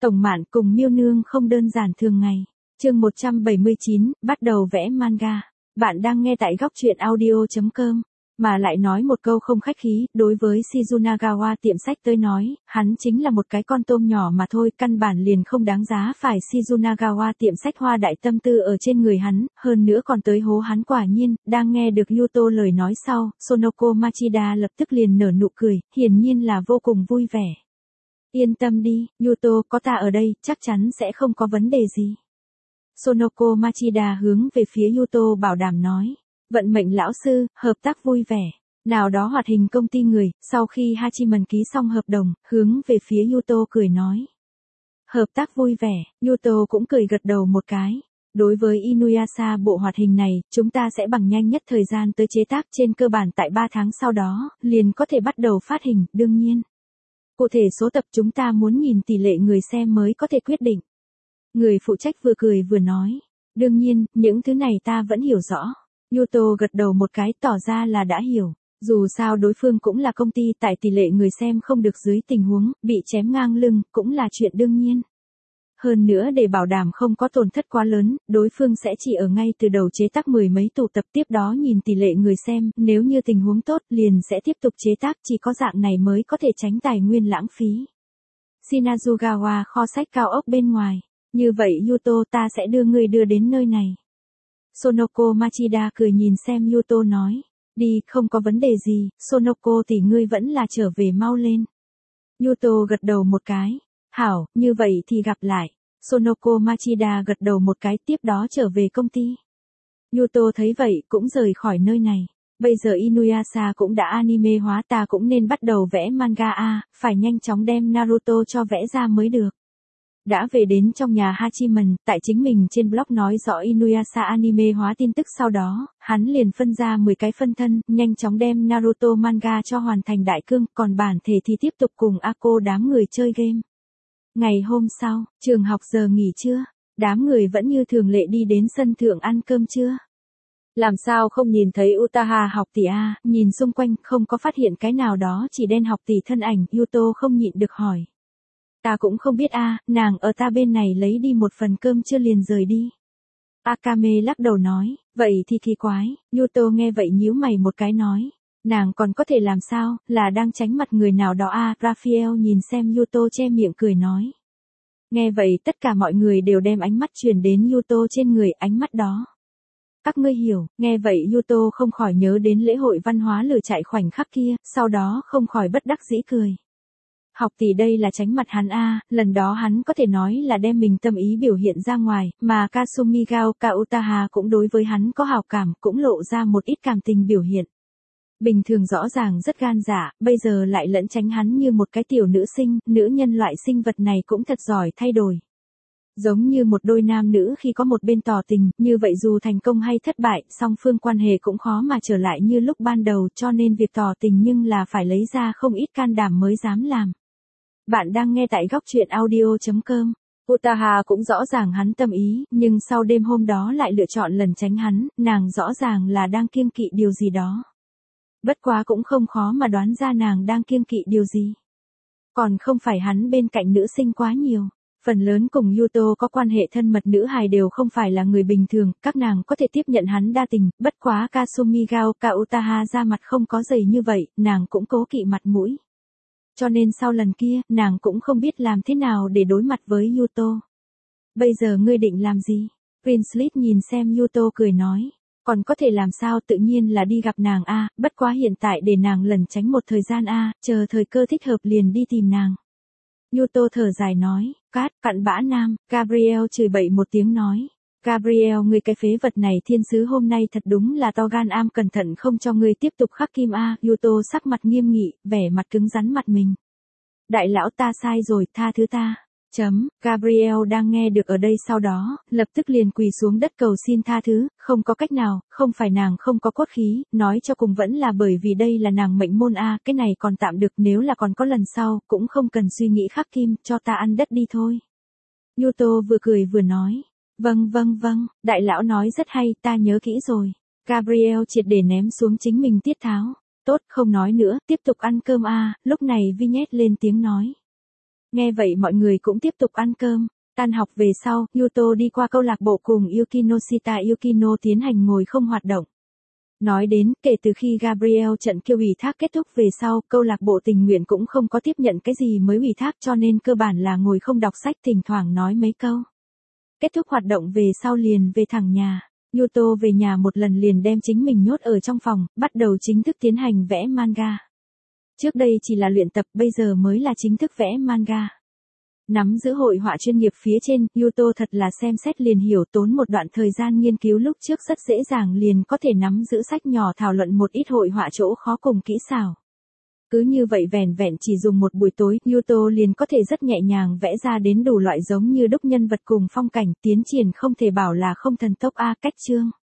Tổng Mạn cùng Miêu Nương không đơn giản thường ngày. Chương 179, bắt đầu vẽ manga. Bạn đang nghe tại góc truyện audio.com. Mà lại nói một câu không khách khí, đối với Shizunagawa tiệm sách tới nói, hắn chính là một cái con tôm nhỏ mà thôi, căn bản liền không đáng giá phải Shizunagawa tiệm sách hoa đại tâm tư ở trên người hắn, hơn nữa còn tới hố hắn. Quả nhiên, đang nghe được Yuto lời nói sau, Sonoko Machida lập tức liền nở nụ cười, hiển nhiên là vô cùng vui vẻ. Yên tâm đi, Yuto, có ta ở đây, chắc chắn sẽ không có vấn đề gì. Sonoko Machida hướng về phía Yuto bảo đảm nói. Vận mệnh lão sư, hợp tác vui vẻ. Nào đó hoạt hình công ty người, sau khi Hachiman ký xong hợp đồng, hướng về phía Yuto cười nói. Hợp tác vui vẻ, Yuto cũng cười gật đầu một cái. Đối với Inuyasha bộ hoạt hình này, chúng ta sẽ bằng nhanh nhất thời gian tới chế tác, trên cơ bản tại 3 tháng sau đó, liền có thể bắt đầu phát hình, đương nhiên. Cụ thể số tập chúng ta muốn nhìn tỷ lệ người xem mới có thể quyết định. Người phụ trách vừa cười vừa nói. Đương nhiên, những thứ này ta vẫn hiểu rõ. Yuto gật đầu một cái tỏ ra là đã hiểu. Dù sao đối phương cũng là công ty, tại tỷ lệ người xem không được dưới tình huống bị chém ngang lưng cũng là chuyện đương nhiên. Hơn nữa để bảo đảm không có tổn thất quá lớn, đối phương sẽ chỉ ở ngay từ đầu chế tác 10 mấy tụ tập, tiếp đó nhìn tỷ lệ người xem, nếu như tình huống tốt liền sẽ tiếp tục chế tác, chỉ có dạng này mới có thể tránh tài nguyên lãng phí. Shinazugawa kho sách cao ốc bên ngoài. Như vậy Yuto, ta sẽ đưa ngươi đưa đến nơi này. Sonoko Machida cười nhìn xem Yuto nói. Đi, không có vấn đề gì, Sonoko tỷ ngươi vẫn là trở về mau lên. Yuto gật đầu một cái. Hảo, như vậy thì gặp lại. Sonoko Machida gật đầu một cái, tiếp đó trở về công ty. Yuto thấy vậy cũng rời khỏi nơi này. Bây giờ Inuyasha cũng đã anime hóa, ta cũng nên bắt đầu vẽ manga a, phải nhanh chóng đem Naruto cho vẽ ra mới được. Đã về đến trong nhà Hachiman, tại chính mình trên blog nói rõ Inuyasha anime hóa tin tức, sau đó, hắn liền phân ra 10 cái phân thân, nhanh chóng đem Naruto manga cho hoàn thành đại cương, còn bản thể thì tiếp tục cùng Ako đám người chơi game. Ngày hôm sau, trường học giờ nghỉ trưa, đám người vẫn như thường lệ đi đến sân thượng ăn cơm trưa. Làm sao không nhìn thấy Utaha học tỷ a? Nhìn xung quanh không có phát hiện cái nào đó chỉ đen học tỷ thân ảnh, Yuto không nhịn được hỏi. Ta cũng không biết a, nàng ở ta bên này lấy đi một phần cơm chưa liền rời đi. Akame lắc đầu nói, vậy thì kỳ quái. Yuto nghe vậy nhíu mày một cái nói. Nàng còn có thể làm sao, là đang tránh mặt người nào đó a? Raphael nhìn xem Yuto che miệng cười nói. Nghe vậy tất cả mọi người đều đem ánh mắt chuyển đến Yuto trên người, ánh mắt đó. Các ngươi hiểu, nghe vậy Yuto không khỏi nhớ đến lễ hội văn hóa lửa chạy khoảnh khắc kia, sau đó không khỏi bất đắc dĩ cười. Học tỷ đây là tránh mặt hắn a, lần đó hắn có thể nói là đem mình tâm ý biểu hiện ra ngoài, mà Kasumigaoka Utaha cũng đối với hắn có hảo cảm, cũng lộ ra một ít cảm tình biểu hiện. Bình thường rõ ràng rất gan dạ, bây giờ lại lẫn tránh hắn như một cái tiểu nữ sinh, nữ nhân loại sinh vật này cũng thật giỏi thay đổi. Giống như một đôi nam nữ khi có một bên tỏ tình, như vậy dù thành công hay thất bại, song phương quan hệ cũng khó mà trở lại như lúc ban đầu, cho nên việc tỏ tình nhưng là phải lấy ra không ít can đảm mới dám làm. Bạn đang nghe tại góc truyện audio.com. Utaha cũng rõ ràng hắn tâm ý, nhưng sau đêm hôm đó lại lựa chọn lẩn tránh hắn, nàng rõ ràng là đang kiêng kỵ điều gì đó. Bất quá cũng không khó mà đoán ra nàng đang kiêng kỵ điều gì. Còn không phải hắn bên cạnh nữ sinh quá nhiều. Phần lớn cùng Yuto có quan hệ thân mật nữ hài đều không phải là người bình thường, các nàng có thể tiếp nhận hắn đa tình, bất quá Kasumigaoka Utaha ra mặt không có dày như vậy, nàng cũng cố kỵ mặt mũi. Cho nên sau lần kia, nàng cũng không biết làm thế nào để đối mặt với Yuto. Bây giờ ngươi định làm gì? Prince nhìn xem Yuto cười nói. Còn có thể làm sao, tự nhiên là đi gặp nàng a, bất quá hiện tại để nàng lẩn tránh một thời gian a, chờ thời cơ thích hợp liền đi tìm nàng. Yuto thở dài nói, cặn bã nam, Gabriel chửi bậy một tiếng nói. Gabriel, ngươi cái phế vật này, thiên sứ hôm nay thật đúng là to gan, am cẩn thận không cho ngươi tiếp tục khắc kim a. Yuto sắc mặt nghiêm nghị, vẻ mặt cứng rắn mặt mình. Đại lão, ta sai rồi, tha thứ ta. Gabriel đang nghe được ở đây sau đó, lập tức liền quỳ xuống đất cầu xin tha thứ, không có cách nào, không phải nàng không có cốt khí, nói cho cùng vẫn là bởi vì đây là nàng mệnh môn a, cái này còn tạm được, nếu là còn có lần sau, cũng không cần suy nghĩ khắc kim, cho ta ăn đất đi thôi. Yuto vừa cười vừa nói, vâng, đại lão nói rất hay, ta nhớ kỹ rồi. Gabriel triệt để ném xuống chính mình tiết tháo, tốt không nói nữa, tiếp tục ăn cơm a. Lúc này Vignette lên tiếng nói. Nghe vậy mọi người cũng tiếp tục ăn cơm. Tan học về sau, Yuto đi qua câu lạc bộ cùng Yukinoshita Yukino tiến hành ngồi không hoạt động. Nói đến, kể từ khi Gabriel trận kia ủy thác kết thúc về sau, câu lạc bộ tình nguyện cũng không có tiếp nhận cái gì mới ủy thác cho nên cơ bản là ngồi không đọc sách, thỉnh thoảng nói mấy câu. Kết thúc hoạt động về sau liền về thẳng nhà. Yuto về nhà một lần liền đem chính mình nhốt ở trong phòng, bắt đầu chính thức tiến hành vẽ manga. Trước đây chỉ là luyện tập, bây giờ mới là chính thức vẽ manga. Nắm giữ hội họa chuyên nghiệp phía trên, Yuto thật là xem xét liền hiểu, tốn một đoạn thời gian nghiên cứu lúc trước rất dễ dàng liền có thể nắm giữ sách nhỏ thảo luận một ít hội họa chỗ khó cùng kỹ xảo. Cứ như vậy vẻn vẹn chỉ dùng một buổi tối, Yuto liền có thể rất nhẹ nhàng vẽ ra đến đủ loại giống như đúc nhân vật cùng phong cảnh, tiến triển không thể bảo là không thần tốc a. Cách chương